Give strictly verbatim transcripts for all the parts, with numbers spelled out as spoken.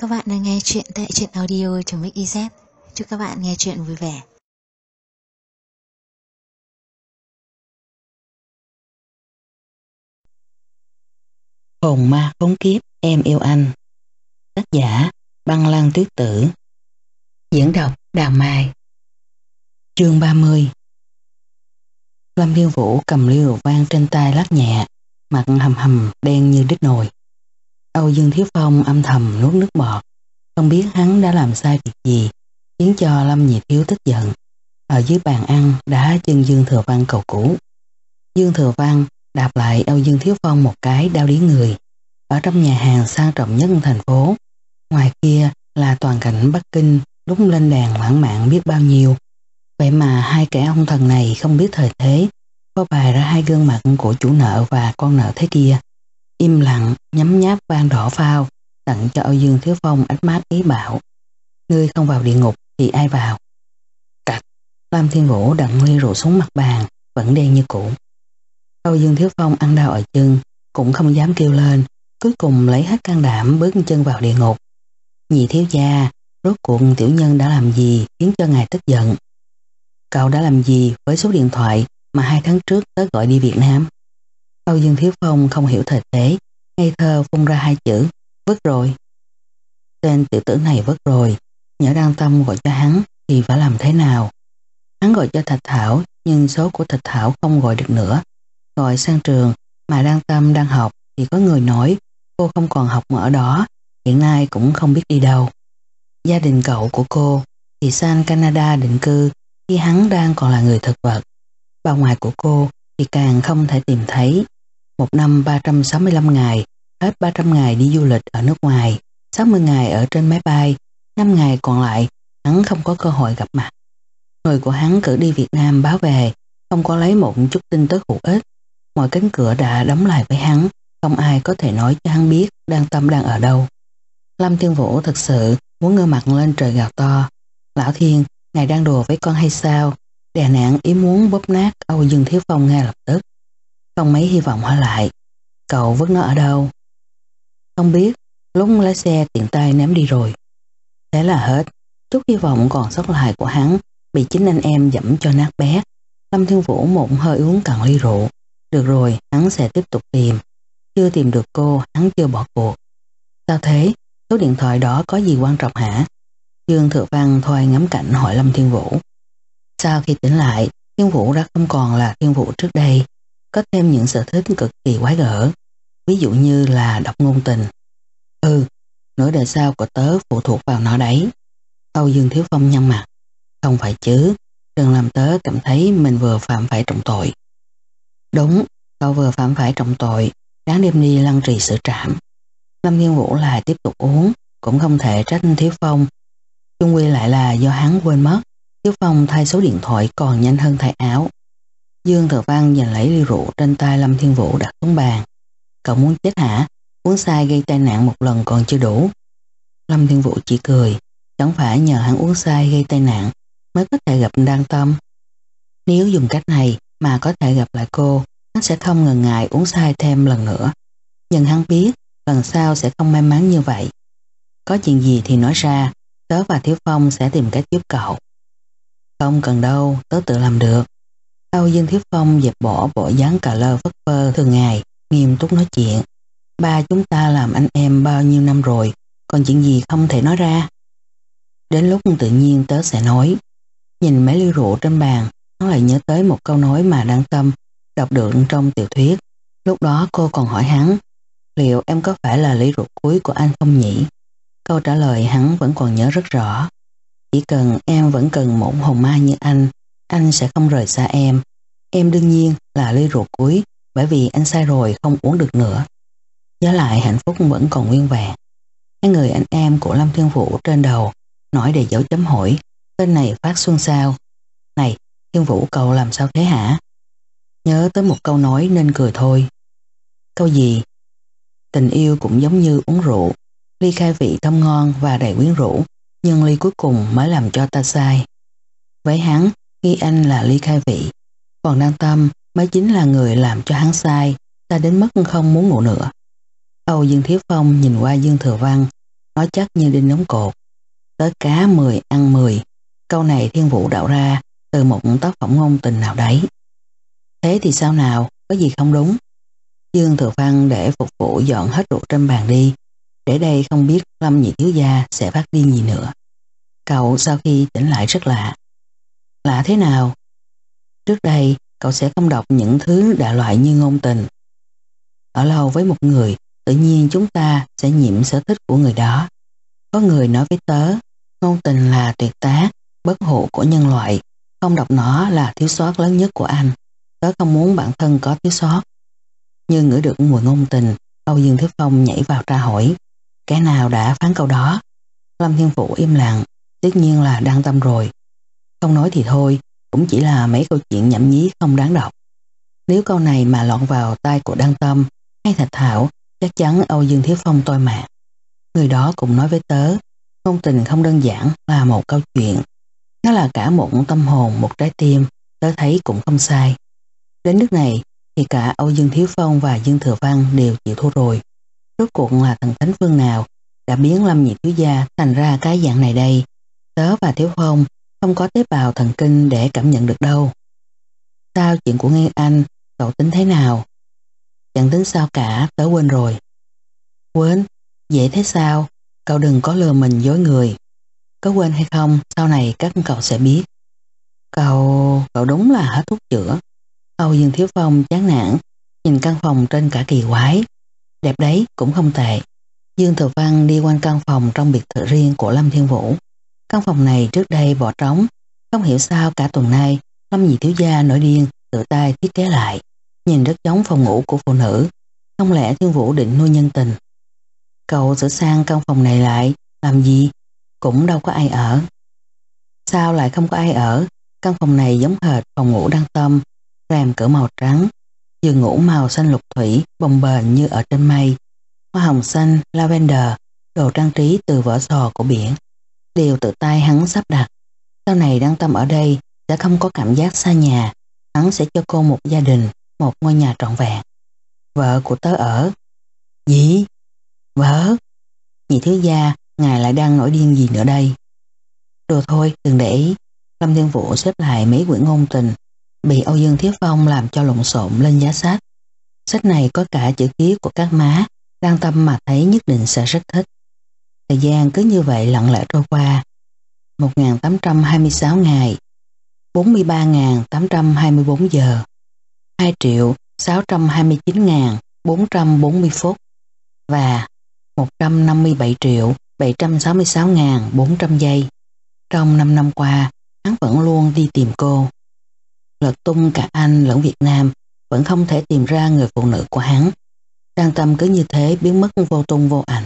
Các bạn đang nghe chuyện tại truyện audio.mix.iz. Chúc các bạn nghe chuyện vui vẻ. Hồn ma khốn kiếp em yêu anh. Tác giả Băng Lan Tuyết Tử. Diễn đọc Đào Mai. Chương ba mươi. Lâm Thiên Vũ cầm ly rượu vang trên tay lắc nhẹ, mặt hầm hầm đen như đít nồi. Âu Dương Thiếu Phong âm thầm nuốt nước bọt, không biết hắn đã làm sai việc gì khiến cho Lâm Nhị Thiếu tức giận. Ở dưới bàn ăn đá chân Dương Thừa Văn cầu cứu. Dương Thừa Văn đạp lại Âu Dương Thiếu Phong một cái đau điếng người. Ở trong nhà hàng sang trọng nhất thành phố, ngoài kia là toàn cảnh Bắc Kinh lúc lên đàn lãng mạn biết bao nhiêu. Vậy mà hai kẻ ông thần này không biết thời thế, có bày ra hai gương mặt của chủ nợ và con nợ thế kia. Im lặng nhấm nháp vang đỏ phao, tặng cho Âu Dương Thiếu Phong ánh mắt ý bảo: ngươi không vào địa ngục thì ai vào? Cạch. Lâm Thiên Vũ đặt ly rượu xuống mặt bàn, vẫn đen như cũ. Âu Dương Thiếu Phong ăn đau ở chân, cũng không dám kêu lên, cuối cùng lấy hết can đảm bước chân vào địa ngục. Nhị thiếu gia, rốt cuộc tiểu nhân đã làm gì khiến cho ngài tức giận? Cậu đã làm gì với số điện thoại mà hai tháng trước tớ gọi đi Việt Nam? Âu Dương Thiếu Phong không hiểu thời thế, ngây thơ phun ra hai chữ: vứt rồi. Tên tiểu tử này vứt rồi, nhỡ Đăng Tâm gọi cho hắn thì phải làm thế nào? Hắn gọi cho Thạch Thảo, nhưng số của Thạch Thảo không gọi được nữa. Gọi sang trường mà Đăng Tâm đang học thì có người nói cô không còn học ở đó, hiện nay cũng không biết đi đâu. Gia đình cậu của cô thì sang Canada định cư khi hắn đang còn là người thực vật. Bà ngoại của cô thì càng không thể tìm thấy. Một năm ba trăm sáu mươi lăm ngày, hết ba trăm ngày đi du lịch ở nước ngoài, sáu mươi ngày ở trên máy bay, năm ngày còn lại hắn không có cơ hội gặp mặt. Người của hắn cử đi Việt Nam báo về, không có lấy một chút tin tức hữu ích. Mọi cánh cửa đã đóng lại với hắn, không ai có thể nói cho hắn biết Đăng Tâm đang ở đâu. Lâm Thiên Vũ thật sự muốn ngơ mặt lên trời gào to: Lão Thiên, ngài đang đùa với con hay sao? Đè nặng ý muốn bóp nát Âu Dương Thiếu Phong ngay lập tức. Không mấy hy vọng hỏi lại: cậu vứt nó ở đâu? Không biết, lúc lái xe tiện tay ném đi rồi. Thế là hết. Chút hy vọng còn sót lại của hắn bị chính anh em dẫm cho nát bét. Lâm Thiên Vũ một hơi uống cạn ly rượu. Được rồi, hắn sẽ tiếp tục tìm. Chưa tìm được cô, hắn chưa bỏ cuộc. Sao thế? Số điện thoại đó có gì quan trọng hả? Dương Thừa Văn thôi ngắm cảnh hỏi Lâm Thiên Vũ. Sau khi tỉnh lại, Thiên Vũ đã không còn là Thiên Vũ trước đây, có thêm những sở thích cực kỳ quái gở. Ví dụ như là đọc ngôn tình. Ừ, nửa đời sau của tớ phụ thuộc vào nó đấy. Âu Dương Thiếu Phong nhăn mặt. Không phải chứ, đừng làm tớ cảm thấy mình vừa phạm phải trọng tội. Đúng, cậu vừa phạm phải trọng tội, đáng đem đi lăng trì xử trảm. Lâm Thiên Vũ lại tiếp tục uống, cũng không thể trách Thiếu Phong. Chung quy lại là do hắn quên mất, Thiếu Phong thay số điện thoại còn nhanh hơn thay áo. Dương Thừa Văn giành lấy ly rượu trên tay Lâm Thiên Vũ đặt xuống bàn. Cậu muốn chết hả? Uống sai gây tai nạn một lần còn chưa đủ. Lâm Thiên Vũ chỉ cười, chẳng phải nhờ hắn uống sai gây tai nạn mới có thể gặp Đăng Tâm. Nếu dùng cách này mà có thể gặp lại cô, hắn sẽ không ngần ngại uống sai thêm lần nữa. Nhưng hắn biết lần sau sẽ không may mắn như vậy. Có chuyện gì thì nói ra, tớ và Thiếu Phong sẽ tìm cách giúp cậu. Không cần đâu, tớ tự làm được. Âu Dương Thiếu Phong dẹp bỏ bộ dáng cà lơ phất phơ thường ngày, nghiêm túc nói chuyện. Ba chúng ta làm anh em bao nhiêu năm rồi, còn chuyện gì không thể nói ra? Đến lúc tự nhiên tớ sẽ nói. Nhìn mấy ly rượu trên bàn, nó lại nhớ tới một câu nói mà Đăng Tâm đọc được trong tiểu thuyết. Lúc đó cô còn hỏi hắn: liệu em có phải là ly rượu cuối của anh không nhỉ? Câu trả lời hắn vẫn còn nhớ rất rõ. Chỉ cần em vẫn cần một hồn ma như anh, anh sẽ không rời xa em. Em đương nhiên là ly rượu cuối, bởi vì anh sai rồi không uống được nữa. Nhớ lại hạnh phúc vẫn còn nguyên vẹn. Hai người anh em của Lâm Thiên Vũ trên đầu nói để dấu chấm hỏi. Tên này phát xuân sao? Này, Thiên Vũ cậu làm sao thế hả? Nhớ tới một câu nói nên cười thôi. Câu gì? Tình yêu cũng giống như uống rượu, ly khai vị thơm ngon và đầy quyến rũ, nhưng ly cuối cùng mới làm cho ta sai. Với hắn, khi anh là ly khai vị, còn Đăng Tâm mới chính là người làm cho hắn sai, ta đến mức không muốn ngủ nữa. Âu Dương Thiếu Phong nhìn qua Dương Thừa Văn, nói chắc như đinh đóng cột. Tới cá mười ăn mười, câu này Thiên Vũ đạo ra từ một tác phẩm ngôn tình nào đấy. Thế thì sao nào, có gì không đúng? Dương Thừa Văn để phục vụ dọn hết rượu trên bàn đi, để đây không biết Lâm nhị thiếu gia sẽ phát điên gì nữa. Cậu sau khi tỉnh lại rất lạ. Lạ thế nào? Trước đây cậu sẽ không đọc những thứ đại loại như ngôn tình. Ở lâu với một người, tự nhiên chúng ta sẽ nhiễm sở thích của người đó. Có người nói với tớ, ngôn tình là tuyệt tác, bất hủ của nhân loại, không đọc nó là thiếu sót lớn nhất của anh. Tớ không muốn bản thân có thiếu sót. Như ngửi được mùi ngôn tình, Âu Dương Thiếu Phong nhảy vào tra hỏi, cái nào đã phán câu đó? Lâm Thiên Vũ im lặng, tất nhiên là Đăng Tâm rồi. Không nói thì thôi, cũng chỉ là mấy câu chuyện nhảm nhí không đáng đọc. Nếu câu này mà lọt vào tai của Đăng Tâm hay Thạch Thảo, chắc chắn Âu Dương Thiếu Phong toi mạng. Người đó cũng nói với tớ, ngôn tình không đơn giản là một câu chuyện. Nó là cả một tâm hồn, một trái tim, tớ thấy cũng không sai. Đến nước này thì cả Âu Dương Thiếu Phong và Dương Thừa Văn đều chịu thua rồi. Rốt cuộc là thần thánh phương nào đã biến Lâm nhị thiếu gia thành ra cái dạng này đây? Tớ và Thiếu Phong không có tế bào thần kinh để cảm nhận được đâu. Sao chuyện của Nguyên Anh, cậu tính thế nào? Chẳng tính sao cả, tớ quên rồi. Quên? Dễ thế sao? Cậu đừng có lừa mình dối người. Có quên hay không, sau này các cậu sẽ biết. Cậu... cậu đúng là hết thuốc chữa. Âu Dương Thiếu Phong chán nản, nhìn căn phòng trên cả kỳ quái. Đẹp đấy, cũng không tệ. Dương Thừa Văn đi quanh căn phòng trong biệt thự riêng của Lâm Thiên Vũ. Căn phòng này trước đây bỏ trống, không hiểu sao cả tuần nay Lâm nhị thiếu gia nổi điên tự tay thiết kế lại, nhìn rất giống phòng ngủ của phụ nữ. Không lẽ Thiên Vũ định nuôi nhân tình? Cậu sửa sang căn phòng này lại làm gì? Cũng đâu có ai ở. Sao lại không có ai ở? Căn phòng này giống hệt phòng ngủ Đăng Tâm, rèm cửa màu trắng, giường ngủ màu xanh lục thủy bồng bềnh như ở trên mây, hoa hồng xanh, lavender, đồ trang trí từ vỏ sò của biển, đều tự tay hắn sắp đặt. Sau này Đăng Tâm ở đây sẽ không có cảm giác xa nhà, hắn sẽ cho cô một gia đình, một ngôi nhà trọn vẹn. Vợ của tớ ở. Gì? Vợ? Nhị thiếu gia, ngài lại đang nổi điên gì nữa đây? Đồ thôi, đừng để ý. Lâm Thiên Vũ xếp lại mấy quyển ngôn tình, bị Âu Dương Thiếu Phong làm cho lộn xộn lên giá sách. Sách này có cả chữ ký của các má, Đăng Tâm mà thấy nhất định sẽ rất thích. Thời gian cứ như vậy lặng lẽ trôi qua. một nghìn tám trăm hai mươi sáu ngày, bốn mươi ba nghìn tám trăm hai mươi bốn giờ, hai triệu sáu trăm hai mươi chín nghìn bốn trăm bốn mươi phút và một trăm năm mươi bảy triệu bảy trăm sáu mươi sáu nghìn bốn trăm giây. Trong năm năm qua, hắn vẫn luôn đi tìm cô. Lật tung cả Anh lẫn Việt Nam, vẫn không thể tìm ra người phụ nữ của hắn. Đăng Tâm cứ như thế biến mất vô tung vô ảnh.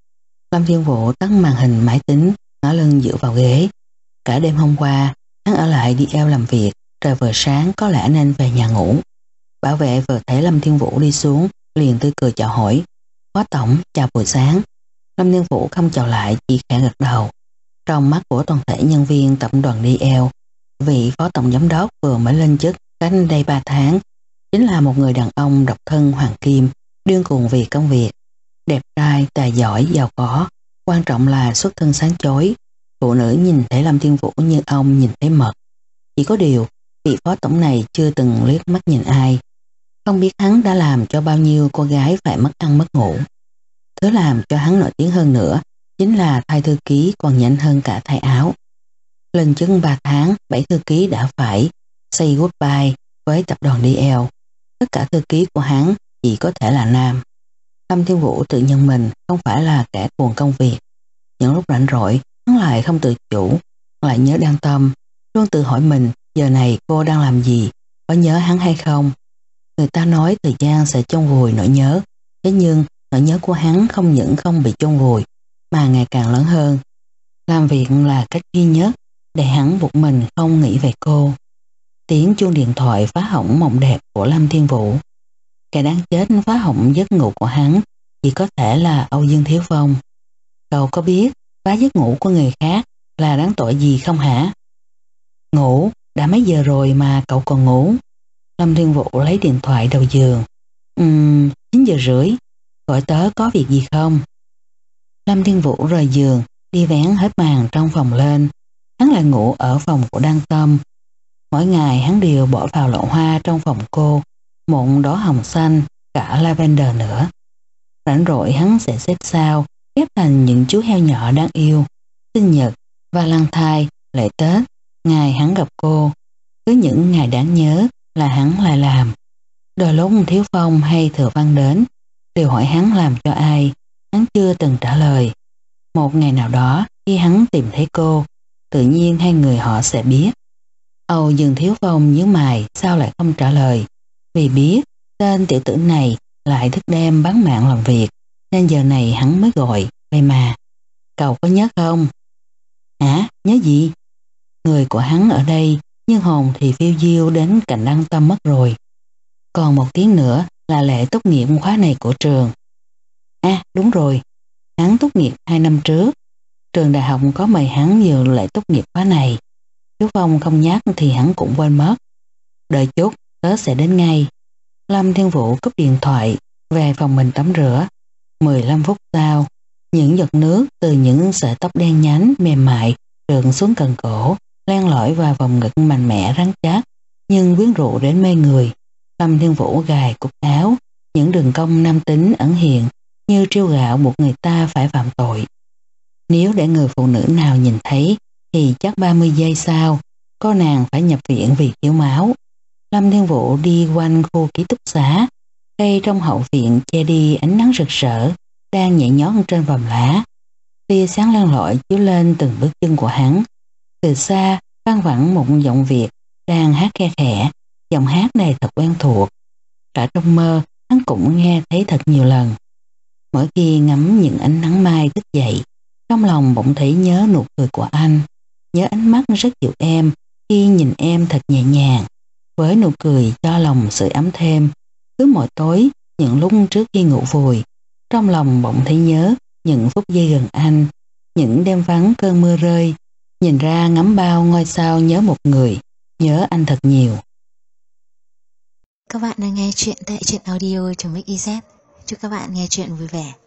Lâm Thiên Vũ tắt màn hình máy tính, ngả lưng dựa vào ghế. Cả đêm hôm qua, hắn ở lại đi eo làm việc, trời vừa sáng có lẽ nên về nhà ngủ. Bảo vệ vừa thấy Lâm Thiên Vũ đi xuống, liền tươi cười chào hỏi. Phó tổng, chào buổi sáng. Lâm Thiên Vũ không chào lại, chỉ khẽ gật đầu. Trong mắt của toàn thể nhân viên tập đoàn đi eo, vị phó tổng giám đốc vừa mới lên chức cách đây ba tháng, chính là một người đàn ông độc thân hoàng kim, điên cuồng vì công việc. Đẹp trai, tài giỏi, giàu có, quan trọng là xuất thân sáng chói. Phụ nữ nhìn thấy Lâm Thiên Vũ như ông nhìn thấy mật. Chỉ có điều, vị phó tổng này chưa từng liếc mắt nhìn ai. Không biết hắn đã làm cho bao nhiêu cô gái phải mất ăn mất ngủ. Thứ làm cho hắn nổi tiếng hơn nữa chính là thay thư ký còn nhanh hơn cả thay áo. Lên chức ba tháng, bảy thư ký đã phải say goodbye với tập đoàn đê lờ. Tất cả thư ký của hắn chỉ có thể là nam. Lâm Thiên Vũ tự nhận mình không phải là kẻ cuồng công việc. Những lúc rảnh rỗi, hắn lại không tự chủ, lại nhớ Đăng Tâm, luôn tự hỏi mình giờ này cô đang làm gì, có nhớ hắn hay không. Người ta nói thời gian sẽ chôn vùi nỗi nhớ, thế nhưng nỗi nhớ của hắn không những không bị chôn vùi, mà ngày càng lớn hơn. Làm việc là cách duy nhất để hắn buộc mình không nghĩ về cô. Tiếng chuông điện thoại phá hỏng mộng đẹp của Lâm Thiên Vũ. Kẻ đáng chết phá hỏng giấc ngủ của hắn chỉ có thể là Âu Dương Thiếu Phong. Cậu có biết phá giấc ngủ của người khác là đáng tội gì không hả? Ngủ? Đã mấy giờ rồi mà cậu còn ngủ? Lâm Thiên Vũ lấy điện thoại đầu giường. Ừm, chín giờ rưỡi. Gọi tớ có việc gì không? Lâm Thiên Vũ rời giường, đi vén hết màn trong phòng lên. Hắn lại ngủ ở phòng của Đăng Tâm. Mỗi ngày hắn đều bỏ vào lọ hoa trong phòng cô, một đóa hồng xanh, cả lavender nữa. Rảnh rỗi hắn sẽ xếp sao, ghép thành những chú heo nhỏ đáng yêu, sinh nhật, Valentine, lễ Tết, ngày hắn gặp cô. Cứ những ngày đáng nhớ là hắn lại làm. Đôi lúc Thiếu Phong hay Thừa Văn đến, đều hỏi hắn làm cho ai, hắn chưa từng trả lời. Một ngày nào đó, khi hắn tìm thấy cô, tự nhiên hai người họ sẽ biết. Âu Dương Thiếu Phong nhíu mày sao lại không trả lời, vì biết tên tiểu tử này lại thức đêm bán mạng làm việc, nên giờ này hắn mới gọi. Vậy mà, cậu có nhớ không? Hả? Nhớ gì? Người của hắn ở đây, nhưng hồn thì phiêu diêu đến cạnh Đăng Tâm mất rồi. Còn một tiếng nữa là lễ tốt nghiệp khóa này của trường. À đúng rồi, hắn tốt nghiệp hai năm trước. Trường đại học có mời hắn dự lễ tốt nghiệp khóa này. Chú Phong không nhắc thì hắn cũng quên mất. Đợi chút, tớ sẽ đến ngay. Lâm Thiên Vũ cúp điện thoại, về phòng mình tắm rửa. mười lăm phút sau, những giọt nước từ những sợi tóc đen nhánh mềm mại trượt xuống cần cổ, len lỏi vào vòng ngực mạnh mẽ rắn chắc, nhưng quyến rũ đến mê người. Lâm Thiên Vũ gài cúc áo, những đường cong nam tính ẩn hiện như trêu gạo buộc người ta phải phạm tội. Nếu để người phụ nữ nào nhìn thấy thì chắc ba mươi giây sau cô nàng phải nhập viện vì thiếu máu. Lâm Thiên Vũ đi quanh khu ký túc xá, cây trong hậu viện che đi ánh nắng rực rỡ đang nhảy nhót trên vòm lá. Tia sáng len lỏi chiếu lên từng bước chân của hắn. Từ xa vang vẳng một giọng Việt đang hát khe khẽ, giọng hát này thật quen thuộc. Cả trong mơ hắn cũng nghe thấy thật nhiều lần. Mỗi khi ngắm những ánh nắng mai thức dậy, trong lòng bỗng thấy nhớ nụ cười của anh, nhớ ánh mắt rất dịu em khi nhìn em thật nhẹ nhàng, với nụ cười cho lòng sưởi ấm thêm. Cứ mỗi tối, những lúc trước khi ngủ vùi, trong lòng bỗng thấy nhớ những phút giây gần anh, những đêm vắng cơn mưa rơi, nhìn ra ngắm bao ngôi sao nhớ một người, nhớ anh thật nhiều. Các bạn đang nghe chuyện tại truyện audio.mixyz. Chúc các bạn nghe chuyện vui vẻ.